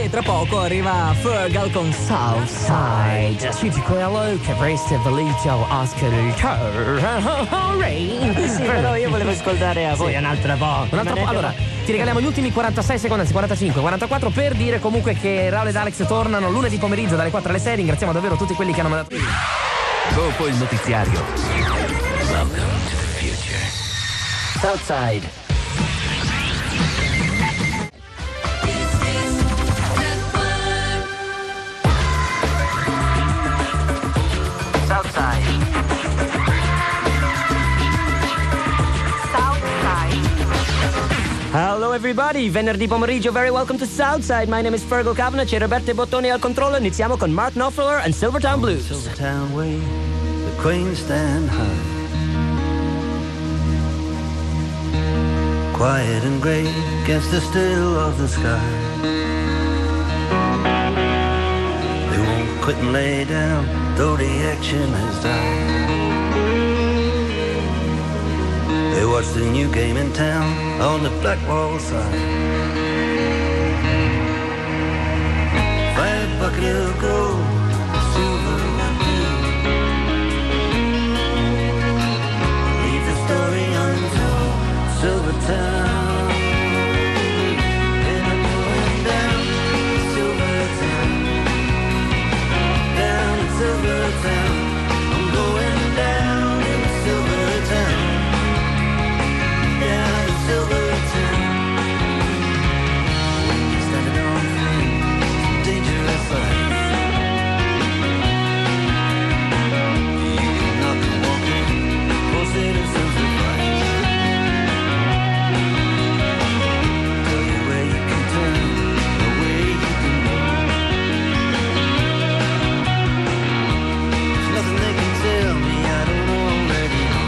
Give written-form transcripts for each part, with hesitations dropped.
e tra poco arriva Fergal con Southside. Ci dico hello che avreste voluto ascoltare. Sì, però io volevo ascoltare a voi un'altra volta. Allora, ti regaliamo gli ultimi 46 secondi, anzi 45, 44 per dire comunque che Raul ed Alex tornano lunedì pomeriggio dalle 4 alle 6. Ringraziamo davvero tutti quelli che hanno mandato. Dopo il notiziario. Welcome to the future. Southside. Hello everybody, venerdì pomeriggio, very welcome to Southside. My name is Fergal Kavanagh, c'è Roberto Bottoni al controllo. Iniziamo con Mark Knopfler and Silvertown Blues. Silvertown way, the queen stand high, quiet and grey against the still of the sky. They won't quit and lay down, though the action has died. They watch the new game in town on the Blackwall side. 5 bucket of gold, silver and blue. Leave the story untold, Silvertown. And I'm going down to Silvertown, down in Silvertown. I'm going down in Silvertown. Silvertown, standing on thin, dangerous ice. You can knock and walk in, for citizens of rights. Tell you where you can turn, or where you can go. There's nothing they can tell me I don't already know.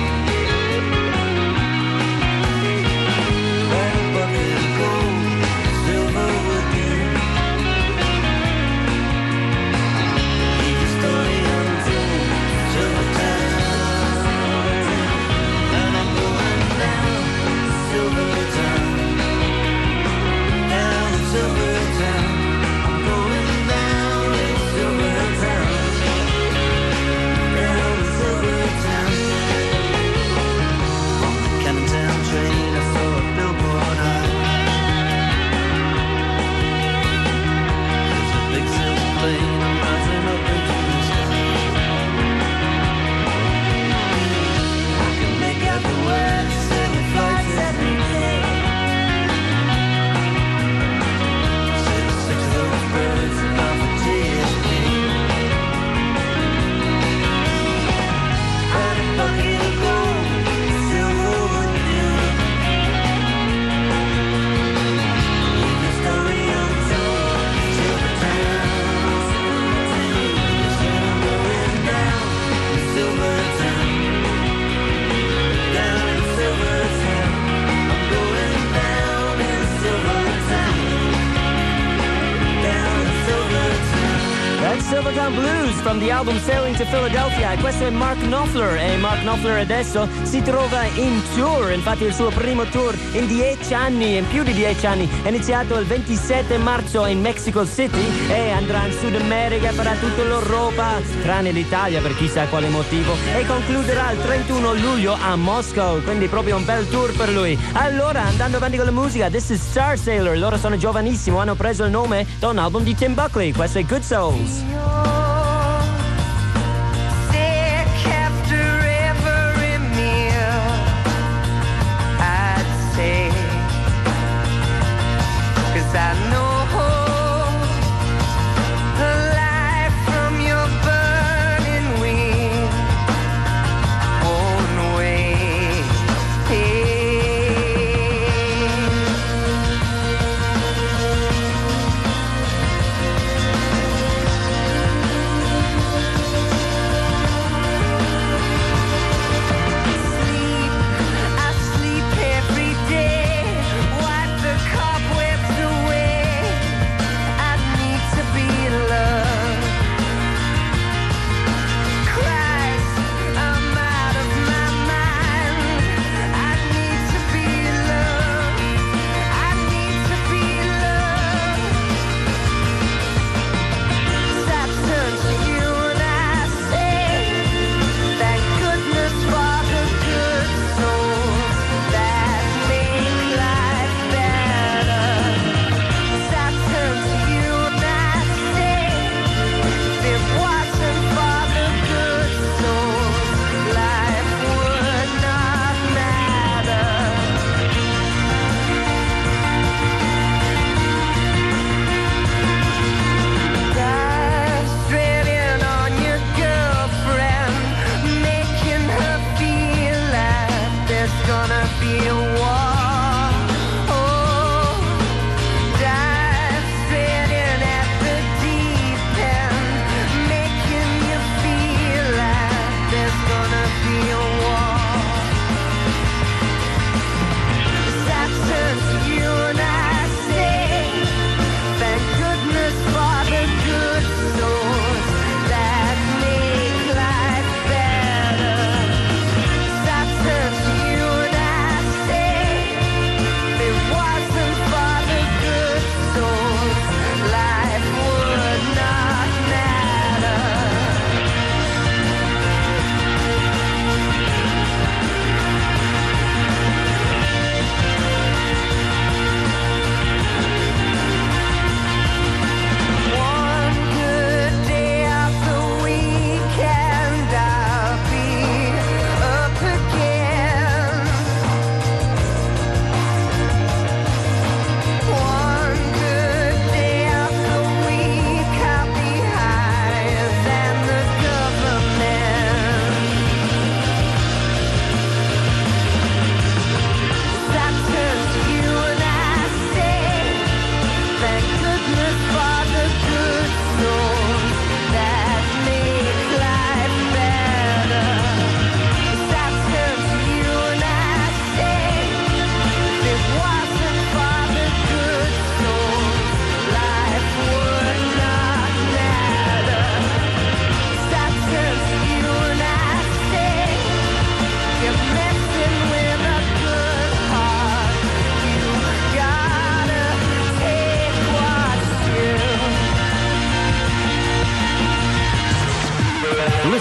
Silvertown Blues from the album Sailing to Philadelphia. E questo è Mark Knopfler, e Mark Knopfler adesso si trova in tour. Infatti il suo primo tour in 10 anni, in più di 10 anni, è iniziato il 27 marzo in Mexico City e andrà in Sud America, farà tutta l'Europa tranne l'Italia per chissà quale motivo, e concluderà il 31 luglio a Moscow, quindi proprio un bel tour per lui. Allora, andando avanti con la musica, this is Star Sailor. Loro sono giovanissimo, hanno preso il nome da un album di Tim Buckley. Questo è Good Souls. I know the light from your burning wing won't wait.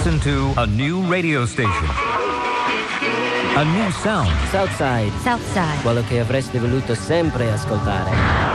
Listen to a new radio station. A new sound. Southside. Southside. Quello che avreste voluto sempre ascoltare.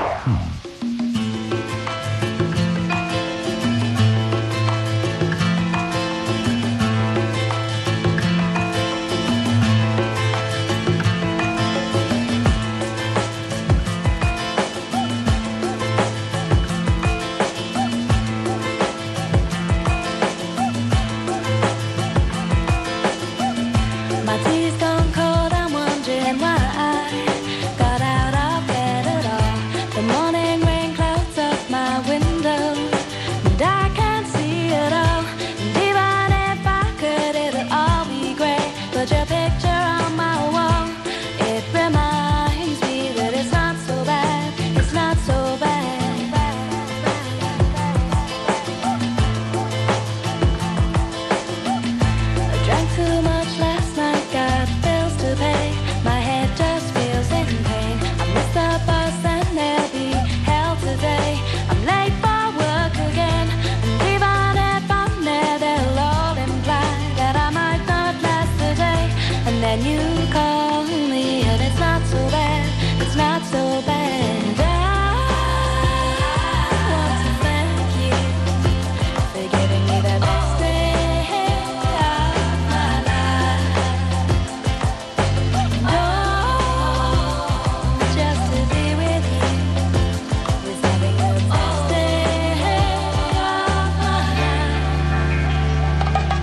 My tea's gone cold, I'm wondering why I got out of bed at all. The morning rain clouds up my window, and I can't see it all. And even if I could, it'll all be grey. But your picture on my wall, it reminds me that it's not so bad. It's not so bad. I drank too much last night, got bills to pay. My head just feels in pain. I missed the bus and there'll be hell today. I'm late for work again, and even if I'm there, they'll all imply that I might not last the day. And then you call me, and it's not so bad. It's not so bad. I want to thank you for giving me the best day of my life. Oh, just to be with you is having the best day of my life.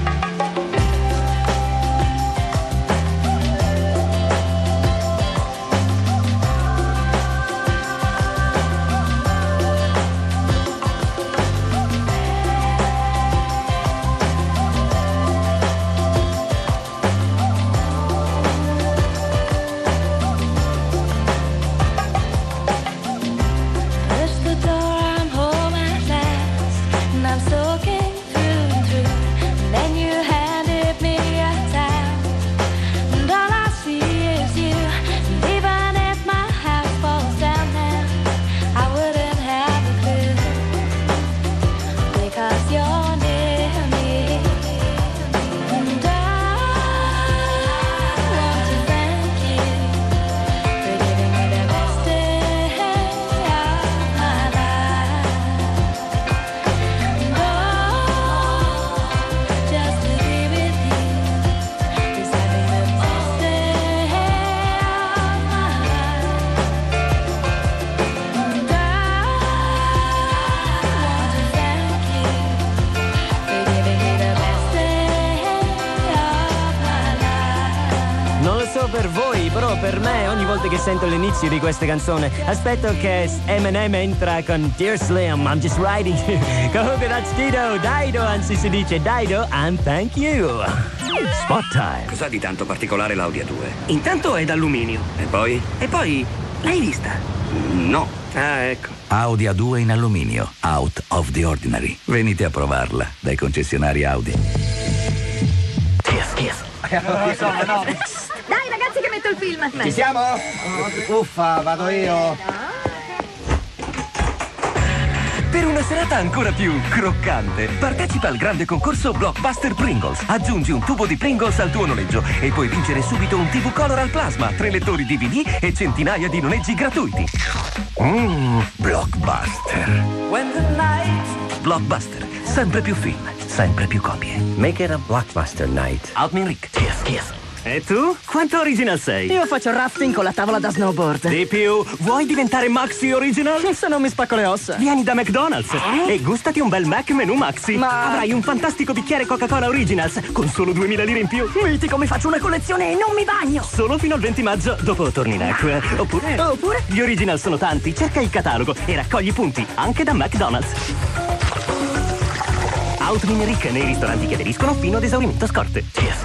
Push the door, I'm home at last, and I'm soaking through and through. And then you handed me a towel, and all I see is you. And even if my house falls down now, I wouldn't have a clue, because you're near me. And I want to thank you for giving me the best day of my life. And just to be with you is having the best day of my life. And want to thank you for giving me the best day of my life. Non lo so per voi, però per me ogni volta che sento l'inizio di questa canzone aspetto che Eminem entra con Dear Slim, I'm just writing you. Comunque that's Dido, anzi si dice Dido and thank you. Spot time. Cos'ha di tanto particolare l'Audi A2? Intanto è d'alluminio. E poi? E poi, l'hai vista? No. Ah, ecco. Audi A2 in alluminio. Out of the ordinary. Venite a provarla dai concessionari Audi. Dai ragazzi che metto il film. Ci siamo? Uffa, vado io. Per una serata ancora più croccante, partecipa al grande concorso Blockbuster Pringles. Aggiungi un tubo di Pringles al tuo noleggio e puoi vincere subito un TV Color al plasma, 3 lettori DVD e centinaia di noleggi gratuiti. Blockbuster. Blockbuster, sempre più film, sempre più copie. Make it a blockbuster night. Altman Rick. E tu? Quanto original sei? Io faccio rafting con la tavola da snowboard. Di più, vuoi diventare Maxi Original? Se non mi spacco le ossa. Vieni da McDonald's e gustati un bel Mac Menù Maxi. Ma- Avrai un fantastico bicchiere Coca-Cola Originals con solo 2000 lire in più. Mitico, mi faccio una collezione e non mi bagno. Solo fino al 20 maggio, dopo torni in acqua. Oppure? Gli original sono tanti, cerca il catalogo e raccogli punti anche da McDonald's. Altman Rick nei ristoranti che aderiscono fino ad esaurimento scorte.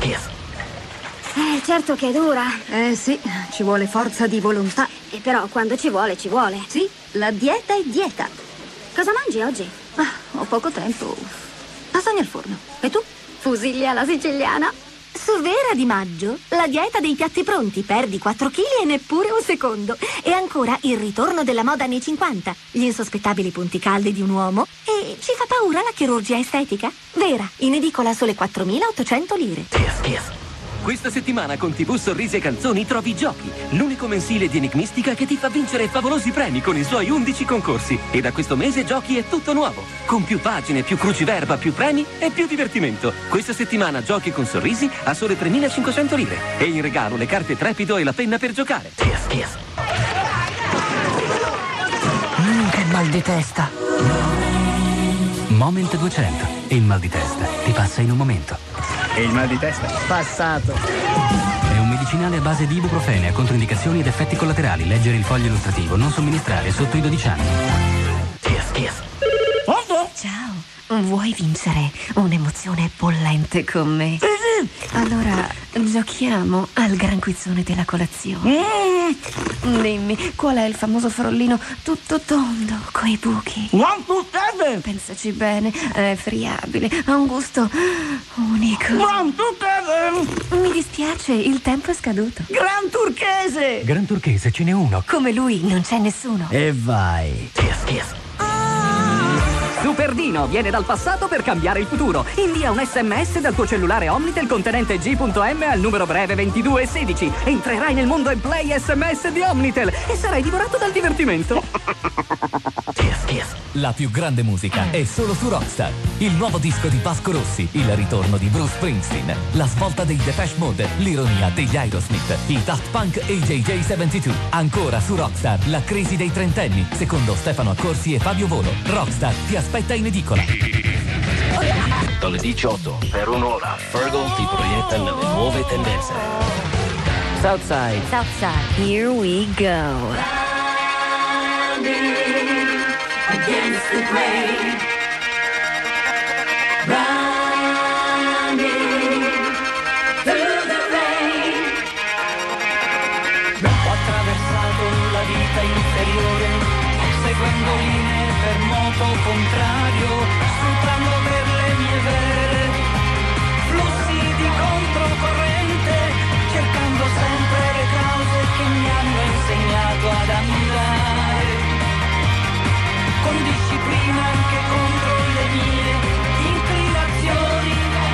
Certo che è dura. Sì, ci vuole forza di volontà. E però quando ci vuole, ci vuole. Sì, la dieta è dieta. Cosa mangi oggi? Ho poco tempo. Lasagne al forno. E tu? Fusilli alla siciliana. Su Vera di Maggio, la dieta dei piatti pronti, perdi 4 kg e neppure un secondo. E ancora il ritorno della moda anni 50, gli insospettabili punti caldi di un uomo. E ci fa paura la chirurgia estetica? Vera, in edicola a sole 4.800 lire. Questa settimana con TV Sorrisi e Canzoni trovi Giochi, l'unico mensile di Enigmistica che ti fa vincere favolosi premi con i suoi 11 concorsi. E da questo mese Giochi è tutto nuovo, con più pagine, più cruciverba, più premi e più divertimento. Questa settimana Giochi con Sorrisi a sole 3.500 lire. E in regalo le carte Trepido e la penna per giocare. Che mal di testa. Moment 200. Il mal di testa ti passa in un momento. E il mal di testa? Passato. È un medicinale a base di ibuprofene, a controindicazioni ed effetti collaterali. Leggere il foglio illustrativo. Non somministrare sotto i 12 anni. Ciao, vuoi vincere un'emozione bollente con me? Allora, giochiamo al gran quizzone della colazione. Dimmi, qual è il famoso frollino tutto tondo, coi buchi? Pensaci bene, è friabile, ha un gusto unico. Mi dispiace, il tempo è scaduto. Gran Turchese! Gran Turchese, ce n'è uno. Come lui non c'è nessuno. E vai. Superdino viene dal passato per cambiare il futuro. Invia un SMS dal tuo cellulare Omnitel contenente G.M al numero breve 2216. Entrerai nel mondo e play SMS di Omnitel e sarai divorato dal divertimento. La più grande musica è solo su Rockstar. Il nuovo disco di Vasco Rossi, il ritorno di Bruce Springsteen, la svolta dei Depeche Mode, l'ironia degli Aerosmith, i Daft Punk e i JJ72. Ancora su Rockstar, la crisi dei trentenni, secondo Stefano Accorsi e Fabio Volo. Rockstar ti aspetta in edicola. Dalle 18 per un'ora Fergal ti proietta nelle nuove tendenze. Southside. Southside, here we go. Against the grain, running through the rain. Ho attraversato la vita inferiore, seguendo linee per moto contrario, sfruttando per le mie vere flussi di controcorrente, cercando sempre le cause che mi hanno insegnato ad andare con disciplina anche contro le mie inclinazioni.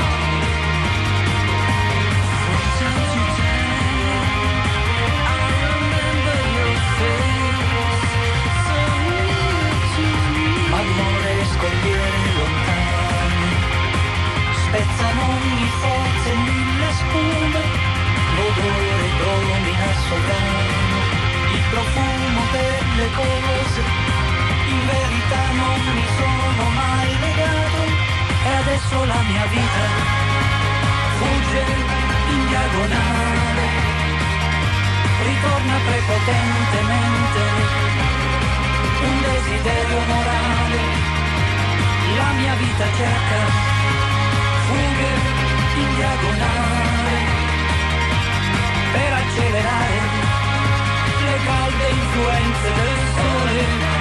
Magmore e scogliere lontani spezzano ogni forza e mille spume, l'odore domina sovrano, il profumo delle cose. In verità non mi sono mai legato e adesso la mia vita fugge in diagonale, ritorna prepotentemente un desiderio morale. La mia vita cerca fughe in diagonale per accelerare le calde influenze del sole.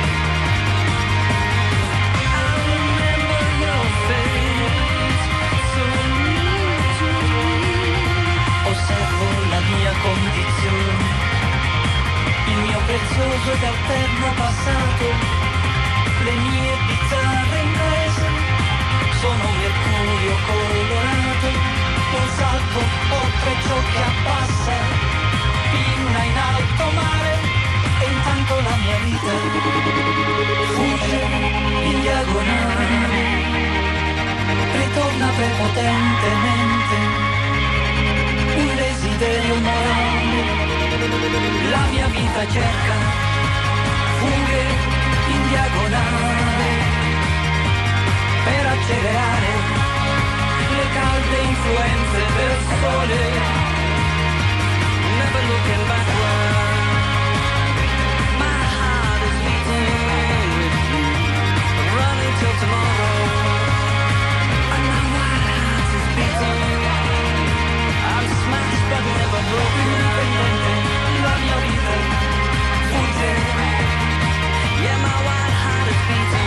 Osservo la mia condizione, il mio prezioso ed alterno passato, le mie bizzarre imprese, sono mercurio colorato, un salto oltre ciò che appassa, pinna in alto mare, e intanto la mia vita fugge in diagonale, ritorna prepotentemente un desiderio morale. La mia vita cerca fughe in diagonale per accelerare le calde influenze del sole. Never looking backward, my heart is beating with you, running till tomorrow, and my heart is beating. Smashed but never broken, la mia vita fugge, yeah, my wild heart is beating.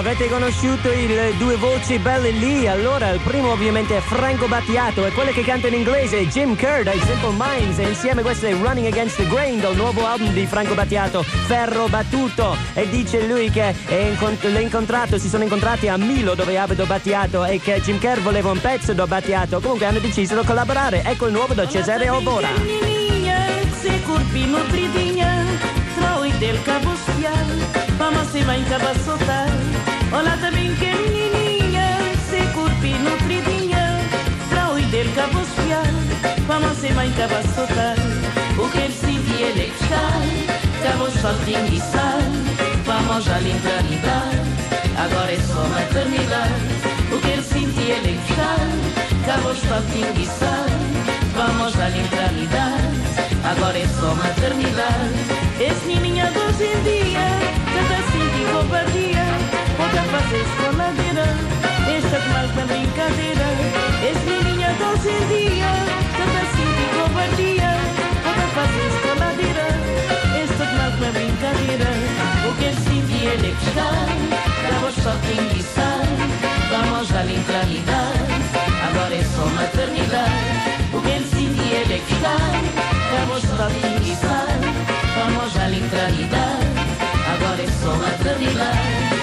avete conosciuto i due voci belle lì? Allora, il primo ovviamente è Franco Battiato e quelle che canta in inglese Jim Kerr dai Simple Minds e insieme questo è Running Against the Grain dal nuovo album di Franco Battiato, Ferro Battuto, e dice lui che si sono incontrati a Milo dove abita Battiato e che Jim Kerr voleva un pezzo da Battiato, comunque hanno deciso di collaborare. Ecco il nuovo da Cesare Ovora. Se corpi nutridinha, troi del cabo spial, mamma se va in cabassotar. Olá também que menininha, se corpi nutridinha, troi del cabo spial, mamma se va in cabassotar. O que ele se viene cal, cabo saltinho e sal, vamos à literalidade, agora é só maternidade. O que ele se viene cal, cabo saltinho e sal, vamos à literalidade. Agora é só maternidade. Esse menina de hoje em dia, cada cinco covardia, pode fazer escoladeira, esta de mal na brincadeira. Esse menina de hoje em dia, cada cinco covardia, pode fazer escoladeira, esta de mal na brincadeira. O que se viene que está, dá só tem de sal, vamos à literalidade. Agora é só maternidade. O que se viene que está, vamos só pinguiçar, vamos à literalidade, agora é só maternidade.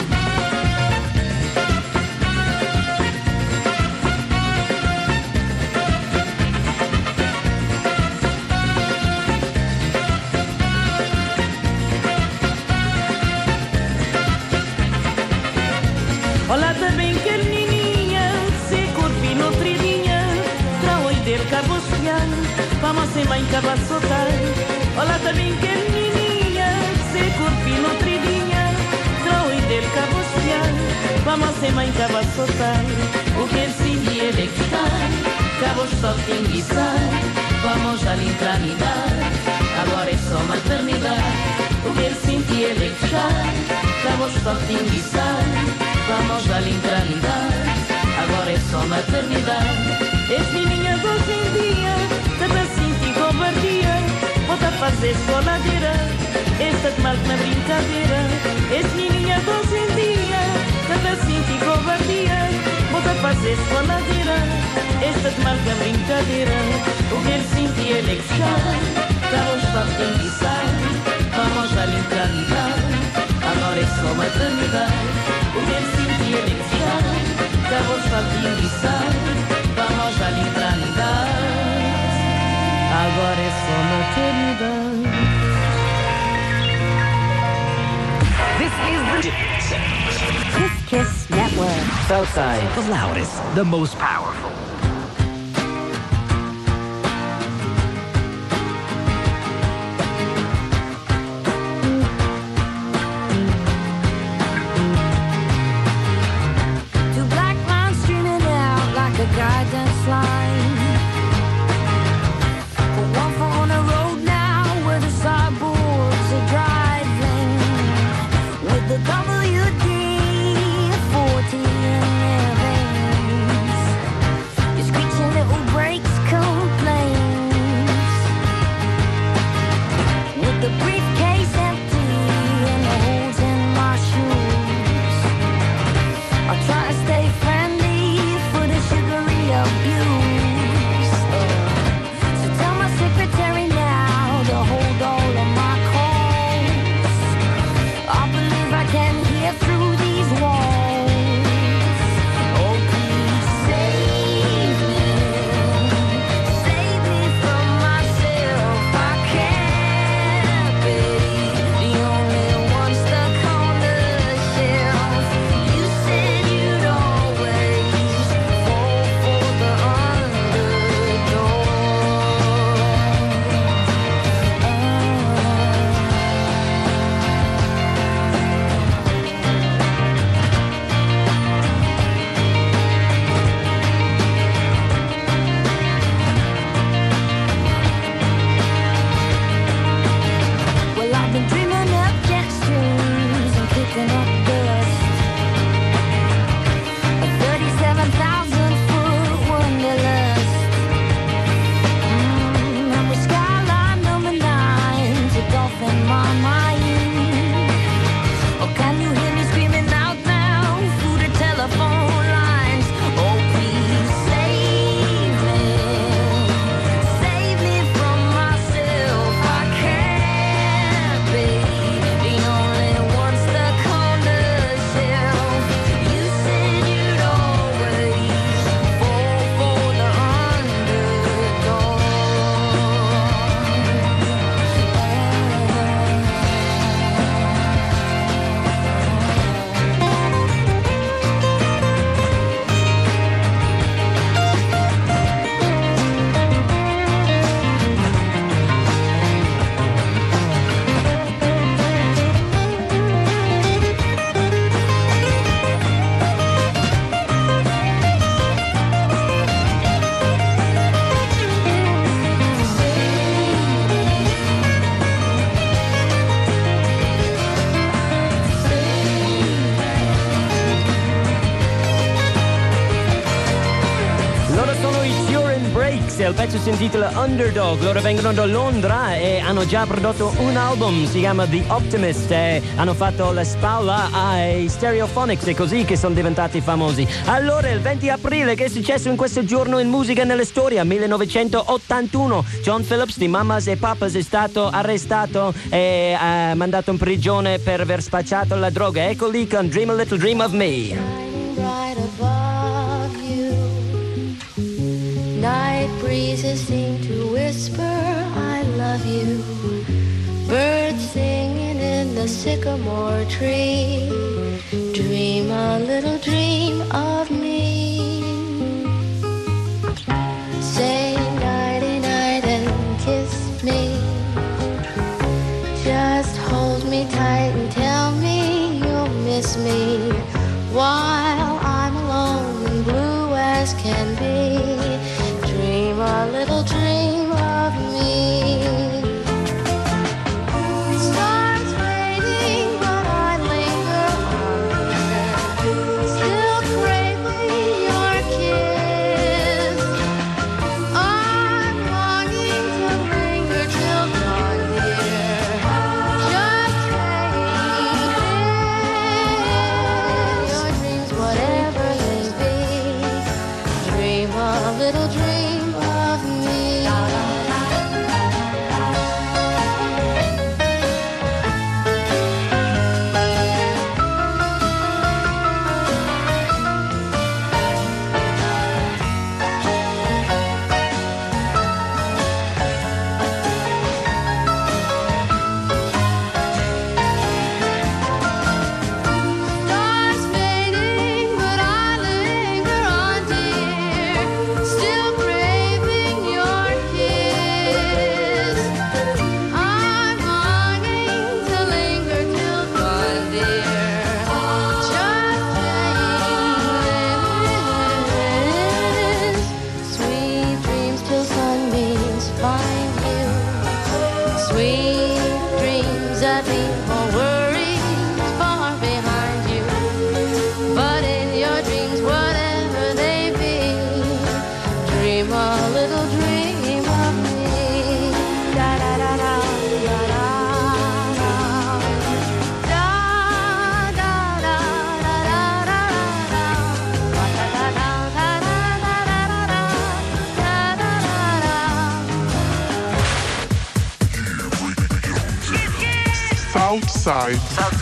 Olá também que menininha, se corpi nutridinha, trau del cabo spial, vamos se vai cabassotar. Olá também que menininha, se corpi nutridinha, trau del cabo spial, vamos se vai cabassotar. O que se viene que está, cabo só pinguiçar, vamos à literalidade, agora é só maternidade. O que se viene que está, cabo só pinguiçar, vamos à literalidade, agora é só maternidade. Esse menina de hoje em dia, cada cinco covardia, pode fazer escoladeira, esta de mal na brincadeira. Esse menina de hoje em dia, cada cinco covardia, pode fazer escoladeira, esta de mal na brincadeira. O que ele sentia ele que chora, carros para pensar, vamos à literalidade, agora é só maternidade. O que ele sentia ele que chora, carros para pensar, vamos à literalidade, agora é só maternidade. This is the Kiss Kiss Network. Southside. The loudest, the most powerful. Two black lines streaming out like a guidance line. One for on the road now where the sideboards are driving with the WD-40 in their veins. il pezzo si intitola Underdog. Loro vengono da Londra e hanno già prodotto un album, si chiama The Optimist, e hanno fatto la spalla ai Stereophonics, e così che sono diventati famosi. Allora, il 20 aprile, che è successo in questo giorno in musica nella storia? 1981, John Phillips di Mamas e Papas è stato arrestato e mandato in prigione per aver spacciato la droga. Ecco lì con Dream a Little Dream of Me. Right above you, night breezes seem to whisper I love you. Birds singing in the sycamore tree. Dream a little dream of me. Say nighty night and kiss me. Just hold me tight and tell me you'll miss me while I'm alone and blue as can be. Dream a little dream of me. Stars fading, but I linger on, still craving your kiss. I'm longing to linger till dawn, dear. Just say whatever they be, dream a little dream of me. Stars fading, but I linger on, dear. Still craving your kiss. I'm longing to linger till dawn, dear. Just sweet dreams till sunbeams find you. Sweet dreams that leave all worries far behind you. But in your dreams, whatever they be, dream a little dream of me. Da da da da da da da. Da da da da da da da. Da da da da da da da da da. Southside.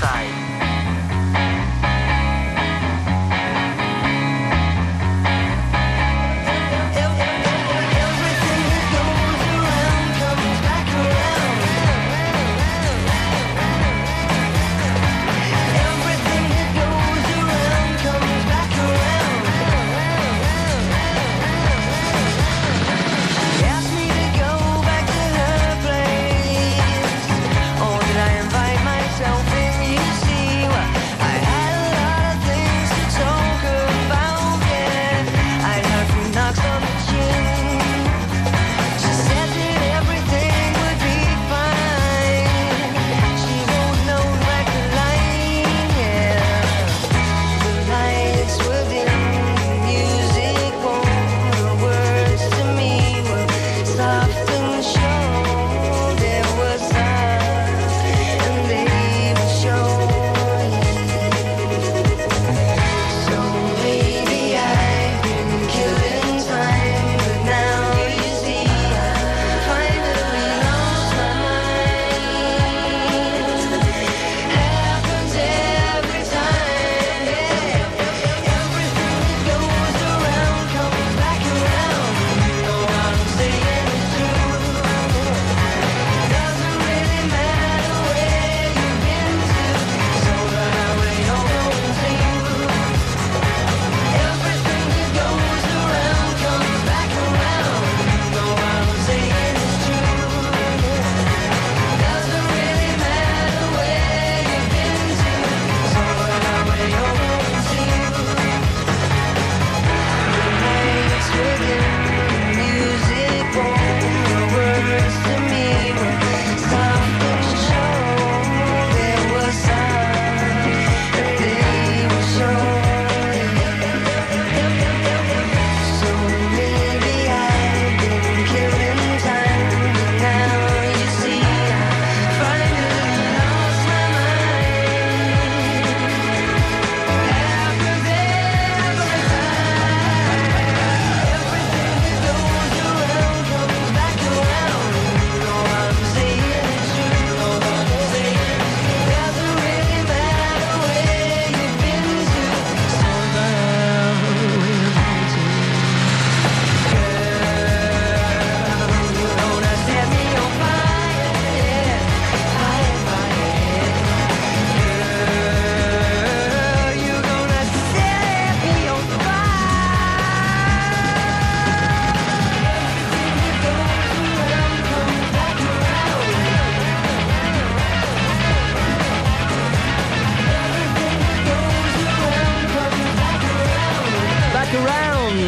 Asked me to go back to her place. Oh, did I invite myself in? You see,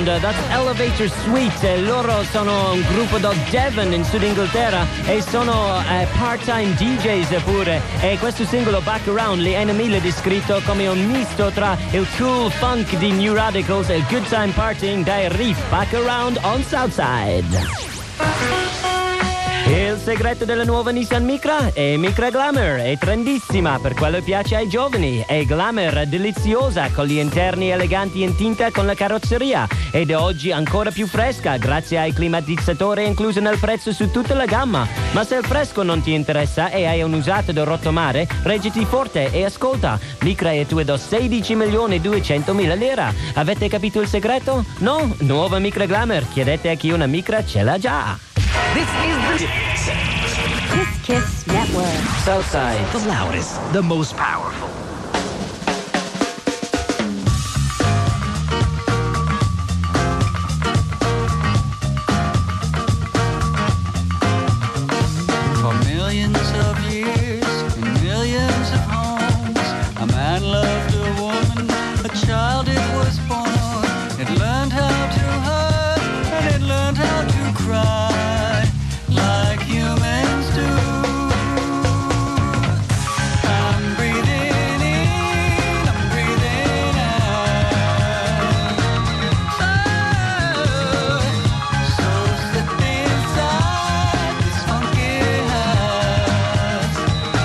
that's Elevator Suite. Loro sono un gruppo da Devon in Sud Inghilterra e sono part-time DJs pure. E questo singolo Back Around, gli NME l'ha descritto come un misto tra il cool funk di New Radicals e il good time partying dai riff. Back Around on Southside. Il segreto della nuova Nissan Micra è Micra Glamour, è trendissima, per quello piace ai giovani, è glamour, deliziosa, con gli interni eleganti in tinta con la carrozzeria ed è oggi ancora più fresca grazie ai climatizzatori inclusi nel prezzo su tutta la gamma. Ma se il fresco non ti interessa e hai un usato da rottomare, reggiti forte e ascolta, Micra è tua da 16.200.000 lire. Avete capito il segreto? No? Nuova Micra Glamour, chiedete a chi una Micra ce l'ha già. This is the Kiss Network. Southside. the loudest, the most powerful. For millions of years, in millions of homes, a man loved a woman, a child it was born. It learned how to hurt, and it learned how to cry, like humans do. I'm breathing in, I'm breathing out. Oh, so slip inside this funky house.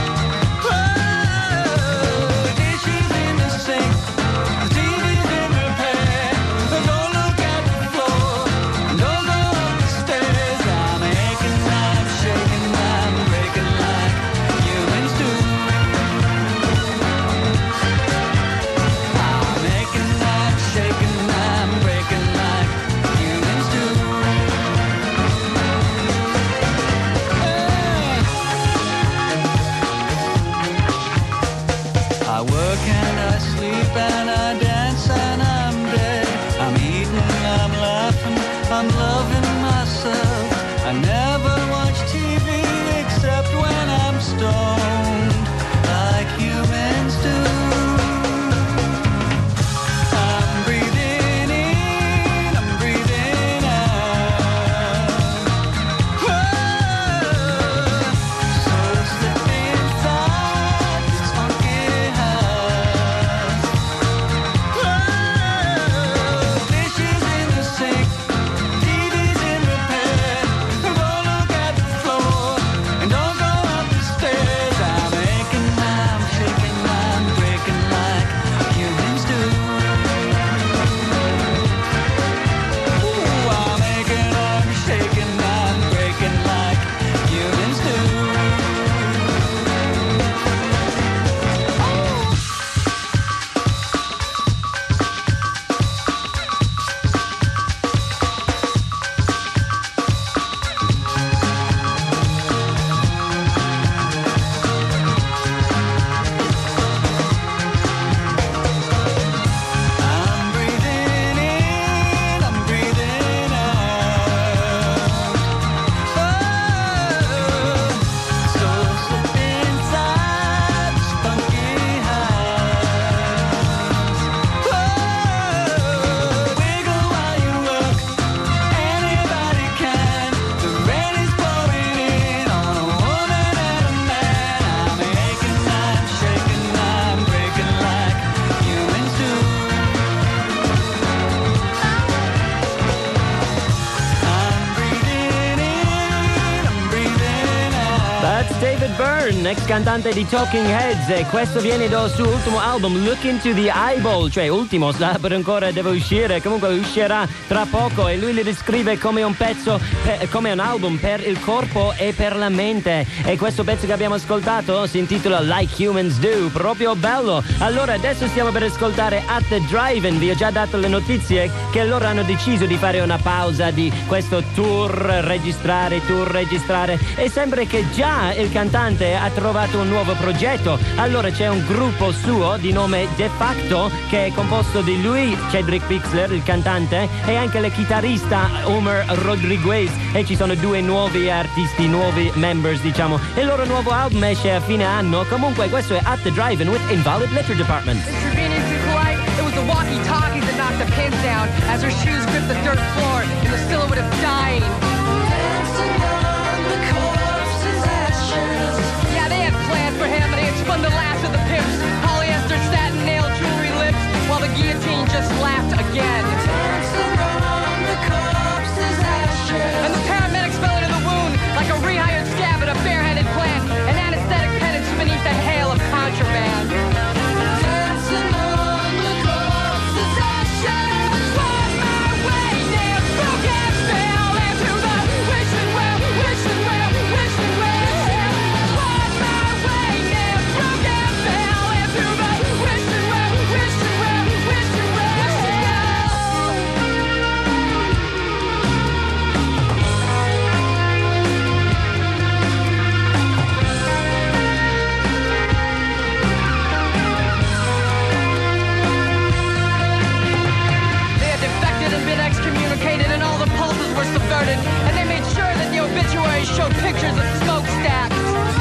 Oh, the dishes in the sink, the TV's in repair. Don't look at the floor, don't go up the stairs. I'm aching, I'm shaking, I'm breaking like humans do. I'm aching, I'm shaking, I'm breaking like humans do. I work and I sleep and I dance and I'm dead. I'm eating, I'm laughing, I'm loving myself. I never watch TV except when I'm stoned, like humans do. I'm breathing in, I'm breathing out. Oh, so slip inside this funky house. Oh, dishes in the sink, TV's in repair. Don't look at the floor and don't go up the stairs. I'm aching, I'm shaking, I'm breaking like humans do. Ooh, I'm aching, I'm shaking, I'm breaking like humans do. I'm breathing in, I'm breathing out. Oh, so slip inside this funky house. Oh, wiggle while you work, anybody can. The rain is pouring in on a woman and a man. I'm aching, I'm shaking, I'm breaking like humans do. I'm breathing in, I'm breathing out. That's David Byrne, ex cantante di Talking Heads, e questo viene dal suo ultimo album Look Into the Eyeball, cioè ultimo, per ancora deve uscire, comunque uscirà tra poco e lui li descrive come un pezzo, come un album per il corpo e per la mente, e questo pezzo che abbiamo ascoltato si intitola Like Humans Do, proprio bello. Allora adesso stiamo per ascoltare At the Drive-In, vi ho già dato le notizie che loro hanno deciso di fare una pausa di questo tour registrare, e sembra che già il cantante ha trovato un nuovo progetto. Allora c'è un gruppo suo di nome De Facto che è composto di lui, Cedric Pixler, il cantante, e anche la chitarrista Omer Rodriguez, e ci sono due nuovi artisti, nuovi members diciamo, e il loro nuovo album esce a fine anno. Comunque questo è At the Drive-In with Invalid Litter Department. Intravenous is light. It was a the walkie-talkies that knocked the pins down as her shoes gripped the dirt floor in the silhouette of dying. Dancing on the corpse's ashes. Yeah, they had plans for him, and they had spun the last of the pimps. Polyester satin nail jewelry lips, while the guillotine just laughed again. Dancing on the corpse's ashes. And the paramedics fell into the wound like a rehired scab at a barehanded plant, an anesthetic penance beneath the hail of contraband. Dancing on the corpse's ashes. On my way, nails broke and fell into the wishing well, wishing well, wishing well. On my way, nails broke and fell into the wishing well, wishing well, wishing well. They had defected and been excommunicated, and all the pulses were subverted, and they made sure that the obituaries showed pictures of smokestacks.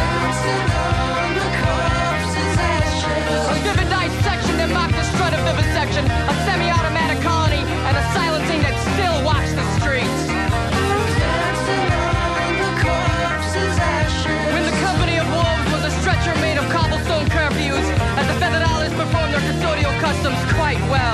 A vivid dissection that mocked the strut of vivisection, a semi-automatic colony, and a silencing that still walks the streets. When the company of wolves was a stretcher made of cobblestone curfews, as the Federales performed their custodial customs quite well.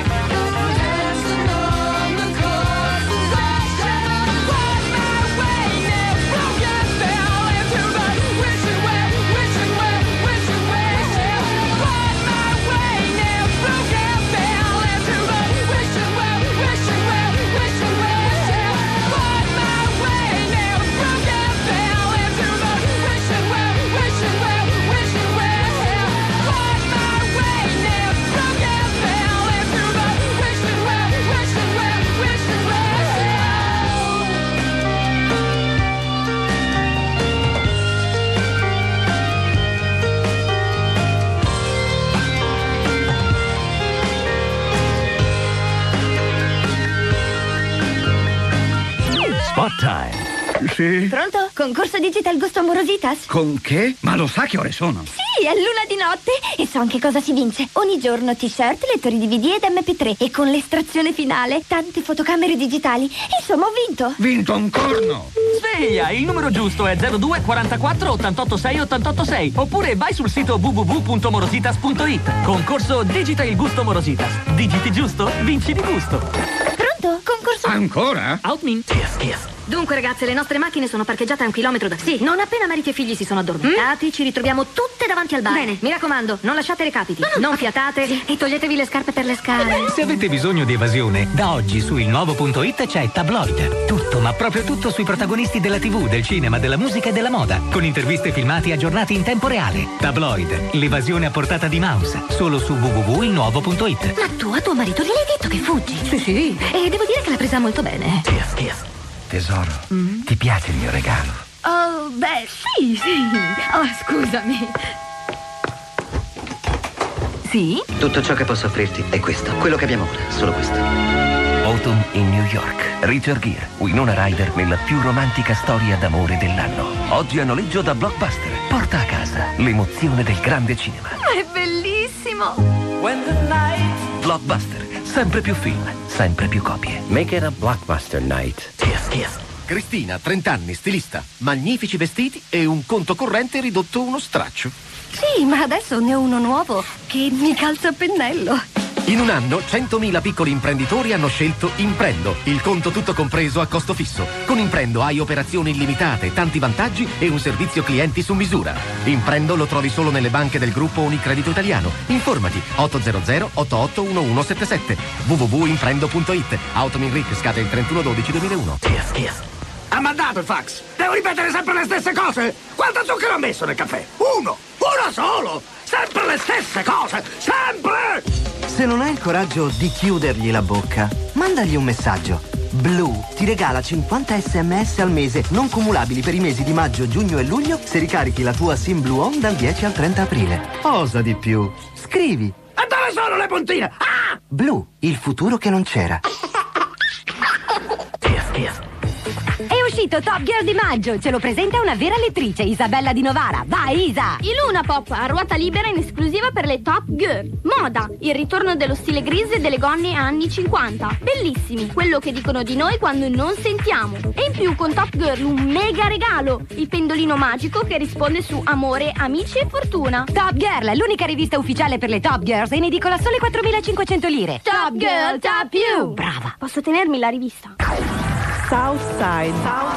Spot time. Sì? Pronto? Concorso Digital Gusto Amorositas? Con che? Ma lo sa che ore sono? Sì, è l'una di notte e so anche cosa si vince. Ogni giorno t-shirt, lettori DVD ed MP3 e con l'estrazione finale tante fotocamere digitali. Insomma, ho vinto. Vinto un corno! Sveglia, il numero giusto è 02 44 88 6 88 6. Oppure vai sul sito www.morositas.it. Concorso Digita il Gusto Morositas. Digiti giusto, vinci di gusto. Pronto? Concorso... Ancora? Outmin. Dunque ragazze, le nostre macchine sono parcheggiate a 1 chilometro da... Sì, non appena marito e figli si sono addormentati, ci ritroviamo tutte davanti al bar. Bene, mi raccomando, non lasciate recapiti, non fiatate e toglietevi le scarpe per le scale. Se avete bisogno di evasione, da oggi su ilnuovo.it c'è Tabloid. Tutto, ma proprio tutto sui protagonisti della TV, del cinema, della musica e della moda, con interviste e filmati aggiornati in tempo reale. Tabloid, l'evasione a portata di mouse, solo su www.ilnuovo.it. Ma tu a tuo marito gliel'hai detto che fuggi? Sì. E devo dire che l'ha presa molto bene. Tesoro, ti piace il mio regalo? Oh, beh, sì. Oh, scusami. Sì? Tutto ciò che posso offrirti è questo. Quello che abbiamo ora, solo questo. Autumn in New York. Richard Gere, Winona Ryder nella più romantica storia d'amore dell'anno. Oggi a noleggio da Blockbuster. Porta a casa l'emozione del grande cinema. È bellissimo. Blockbuster. Sempre più film, sempre più copie. Make it a Blockbuster night. Cristina, 30 anni, stilista. Magnifici vestiti e un conto corrente ridotto uno straccio. Sì, ma adesso ne ho uno nuovo che mi calza a pennello. In un anno 100.000 piccoli imprenditori hanno scelto Imprendo, il conto tutto compreso a costo fisso. Con Imprendo hai operazioni illimitate, tanti vantaggi e un servizio clienti su misura. Imprendo lo trovi solo nelle banche del gruppo Unicredito Italiano. Informati 800 88 1177 www.imprendo.it. Automin RIC scade il 31/12/2001. Ha mandato il fax! Devo ripetere sempre le stesse cose! Quanto zucchero ha messo nel caffè? Uno solo! Sempre le stesse cose! Sempre! Se non hai il coraggio di chiudergli la bocca, mandagli un messaggio. Blue ti regala 50 sms al mese, non cumulabili per i mesi di maggio, giugno e luglio, se ricarichi la tua SIM Blue On dal 10 al 30 aprile. Osa di più. Scrivi. E dove sono le puntine? Ah! Blue, il futuro che non c'era. È uscito Top Girl di maggio, ce lo presenta una vera lettrice, Isabella Di Novara. Vai Isa! Il Luna Pop a ruota libera in esclusiva per le Top Girl. Moda, il ritorno dello stile grise e delle gonne anni 50. Bellissimi, quello che dicono di noi quando non sentiamo. E in più con Top Girl un mega regalo, il pendolino magico che risponde su amore, amici e fortuna. Top Girl, l'unica rivista ufficiale per le Top Girls, in edicola sole 4.500 lire. Top Girl, Top You! Brava! Posso tenermi la rivista? Southside.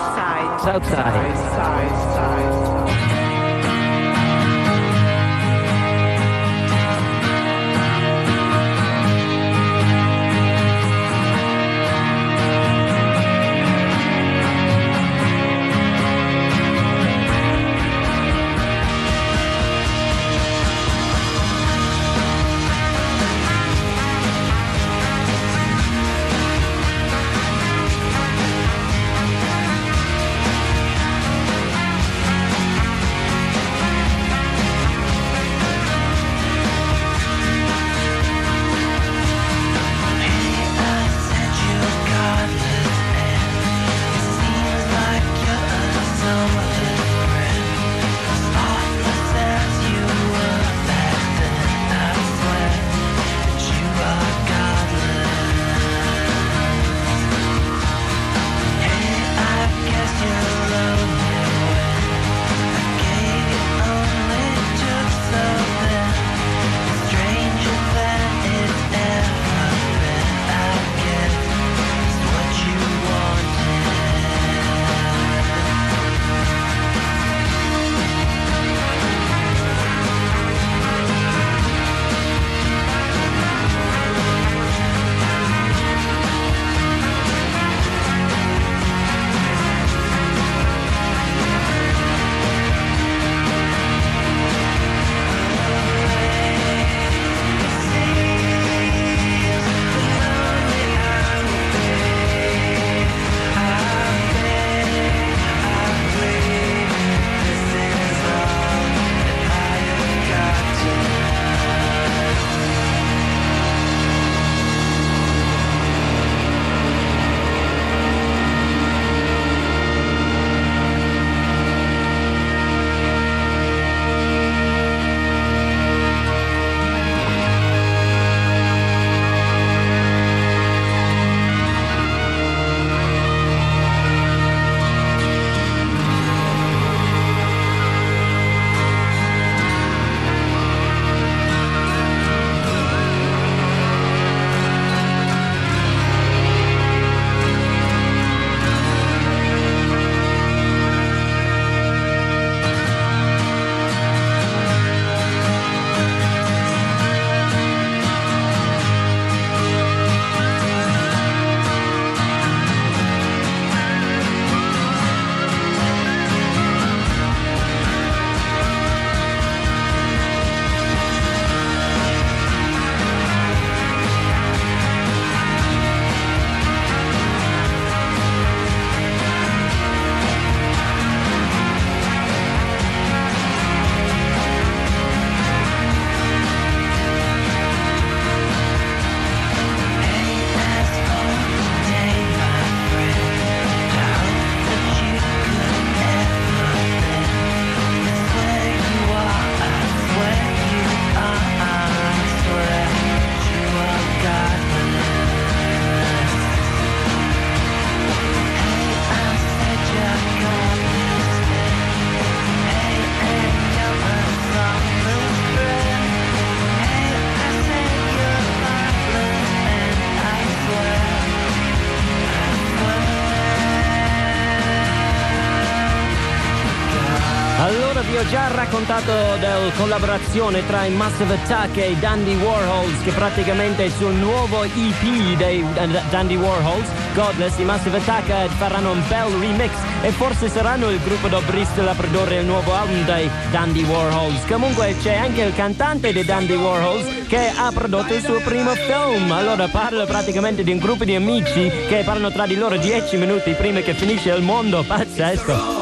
Allora vi ho già raccontato della collaborazione tra i Massive Attack e i Dandy Warhols, che praticamente sul nuovo EP dei Dandy Warhols, Godless, i Massive Attack faranno un bel remix e forse saranno il gruppo da Bristol a produrre il nuovo album dei Dandy Warhols. Comunque c'è anche il cantante dei Dandy Warhols che ha prodotto il suo primo film. Allora parla praticamente di un gruppo di amici che parlano tra di loro 10 minuti prima che finisce il mondo. Pazzesco.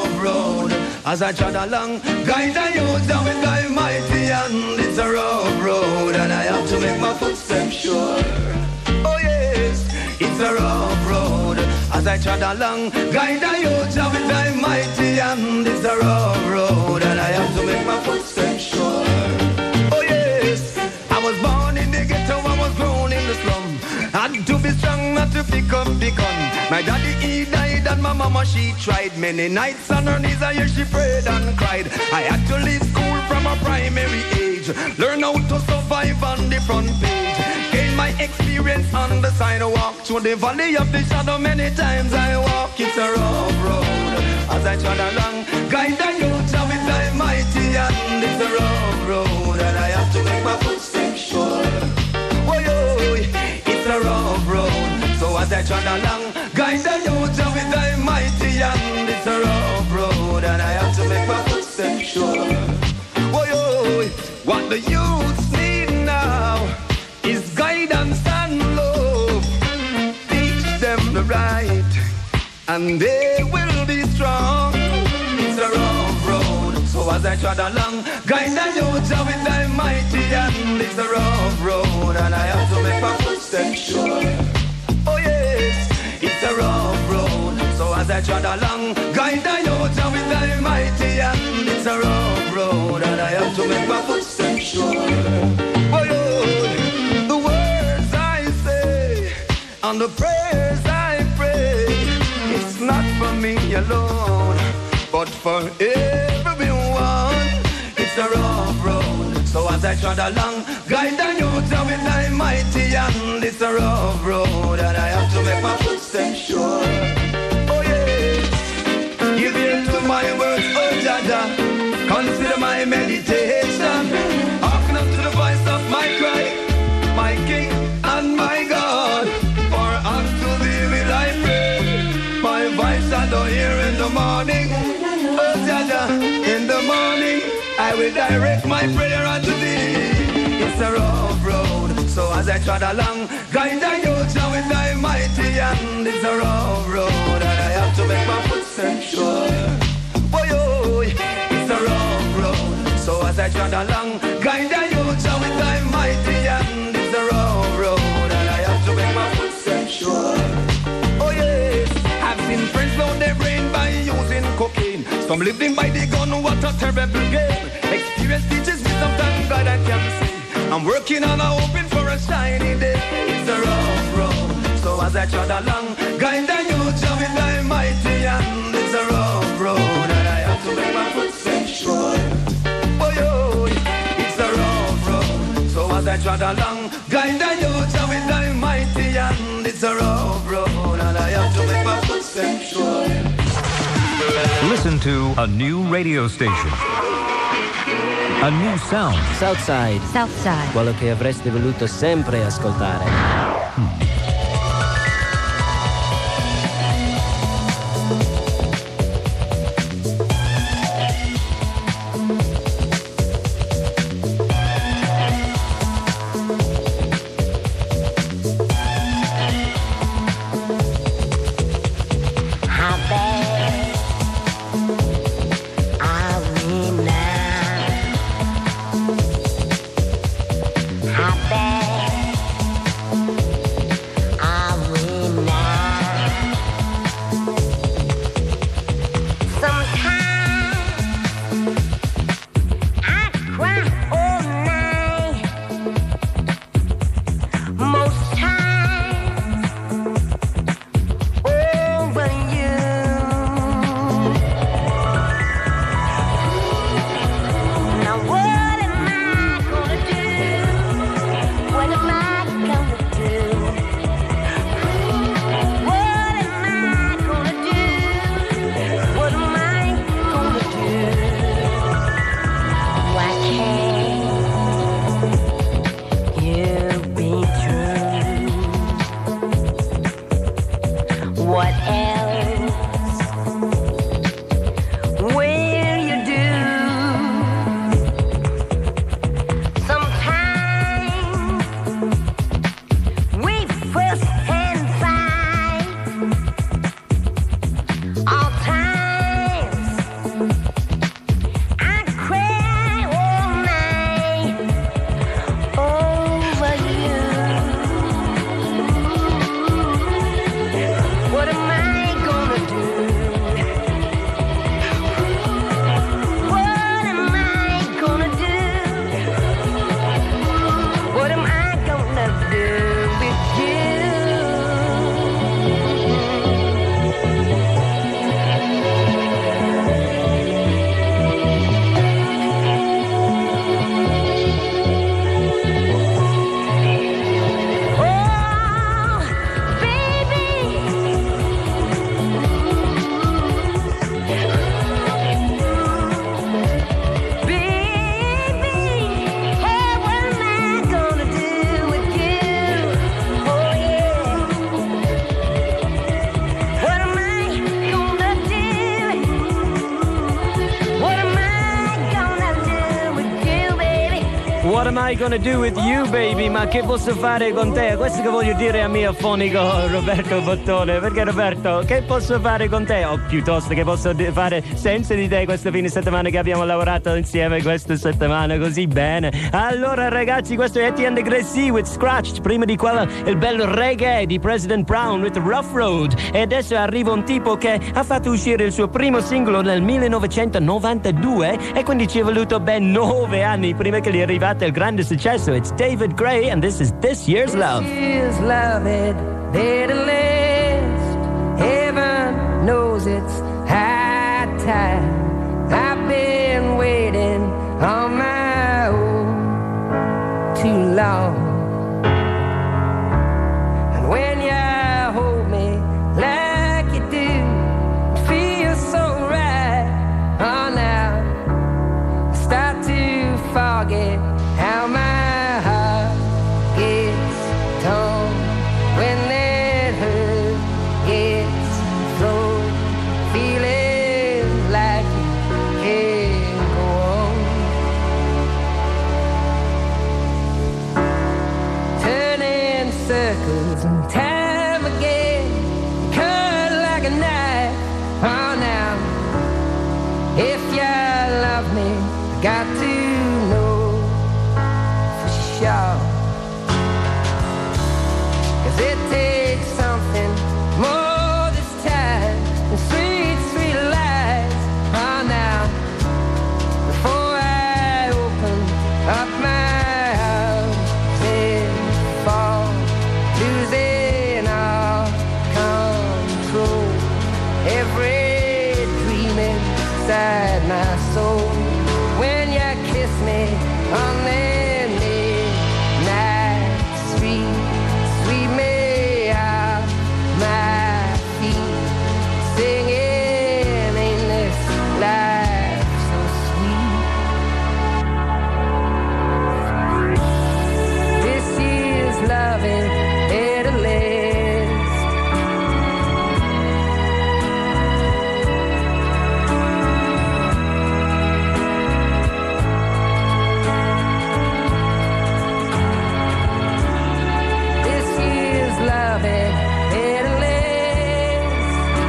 As I trod along, guide the youth down with thy mighty hand. It's a rough road and I have to make my footsteps sure. Oh yes, it's a rough road. As as I trod along. Guide the youth with thy mighty hand. It's a rough road and I have to make my footsteps sure. Oh yes, I was born in the ghetto, I was grown in the slum. Had to be strong not to pick up the gun. My daddy he died and my mama she tried. Many nights on her knees I hear she prayed and cried. I had to leave school from a primary age. Learn how to survive on the front page. Gain my experience on the sidewalk. Through the valley of the shadow many times I walk. It's a rough road as I trod along. Guide the youth with thy mighty hand. It's a rough road and I have to make my footsteps sure. Oh, yo, it's a rough road. So as I trod along, guide the youth with thy mighty hand. It's a rough road and I have to make my footsteps sure. Oh, yo, what the youths need now is guidance and love. Teach them the right and they will be strong. It's a rough road. So as I trod along, guide the youth with thy mighty hand. It's a rough road and I have to make my footsteps sure. Oh yes, it's a rough road. So as I trod along, guide the youth with thy mighty hand. It's a rough road and I have to make my footsteps sure. Oh Lord, the words I say and the prayers I pray, it's not for me alone, but for everyone. It's a rough road. So as I trod along, guide the youth with thy mighty hand. It's a rough road and I have to make my footsteps sure. Oh yes, give ear to my words, oh Jaja. Consider my meditation. Hearken up to the voice of my cry, my King and my God. For unto thee will I pray. My voice I don't hear in the morning. Oh Jaja, in the morning I will direct my prayer unto thee. It's a rough road. So as I trod along, guide the youth with thy mighty hand. It's a rough road and I have to make my footsteps sure. Oh yo, it's a rough road. So as I trod along, guide the youth with thy mighty hand. It's a rough road and I have to make my footsteps sure. Oh yes, I've seen friends load their brain by using cocaine. Some living by the gun, what a terrible game. Experience teaches me sometimes God I can see. I'm working on a hoping for a shiny day. It's a rough road. So as I trod along, guide the youth with thy mighty hand. It's a rough road and I have to make my footsteps sure. Oh yo, it's a rough road. So as I trod along, guide the youth with thy mighty hand. It's a rough road and I have to make my footsteps sure. Listen to a new radio station. A new sound. Southside. Southside. Quello che avreste voluto sempre ascoltare. What am I? am I gonna do with you, baby? Ma che posso fare con te? Questo che voglio dire a mio afonico Roberto Bottone. Perché Roberto, che posso fare con te? O piuttosto che posso fare senza di te questo fine settimana che abbiamo lavorato insieme questa settimana così bene. Allora ragazzi, questo è Etienne de Gracie with Scratched. Prima di quello il bello reggae di President Brown with Rough Road. E adesso arriva un tipo che ha fatto uscire il suo primo singolo nel 1992 e quindi ci è voluto ben 9 anni prima che gli è arrivato il grande successo. It's David Gray and this is This Year's Love. This year's love had better last. Heaven knows it's high time. I've been waiting on my own too long. And when you hold me like you do, it feels so right. Oh, now I start to forget how my heart gets torn when that hurt gets thrown, feeling like it can't go on. Turning circles and time again, cut like a knife. Oh, now if you love me, I got to know for sure. 'Cause it takes something more this time than sweet, sweet lies. Oh, now before I open up my arms and fall, losing all control, every dream inside my soul. When you kiss me on the midnight street, sweep me off my feet, singing, ain't this life so sweet? This is loving at a last. This is loving at a last.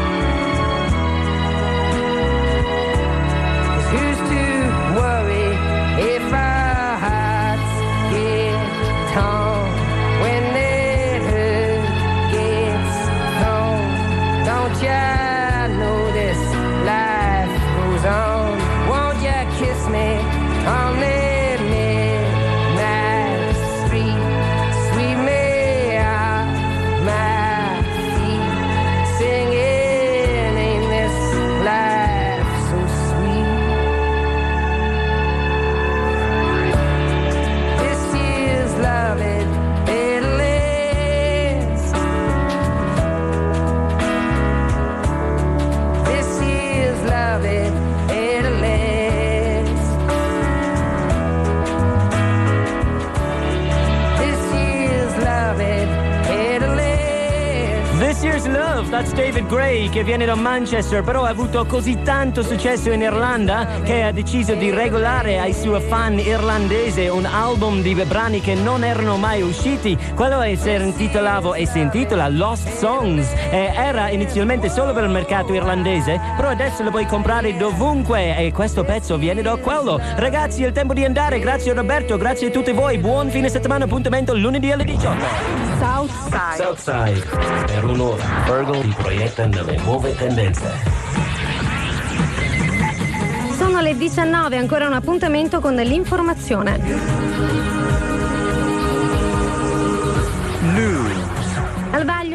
'Cause who's to worry if our hearts get torn when that hurt gets thrown? Don't ya know this life goes on? Won't ya kiss me on that midnight street, sweep me off my feet, singing, ain't this life so sweet? This is loving at last. This is loving at last. This is loving at last. This Year's Love, that's David Gray che viene da Manchester, però ha avuto così tanto successo in Irlanda che ha deciso di regalare ai suoi fan irlandesi un album di brani che non erano mai usciti. Quello si intitola Lost Songs e era inizialmente solo per il mercato irlandese, però adesso lo puoi comprare dovunque e questo pezzo viene da quello. Ragazzi, è il tempo di andare. Grazie a Roberto, grazie a tutti voi. Buon fine settimana, appuntamento lunedì alle 18. Southside. Per un'ora, Virgo ti proietta nelle nuove tendenze. Sono le 19, ancora un appuntamento con l'informazione. Al vaglio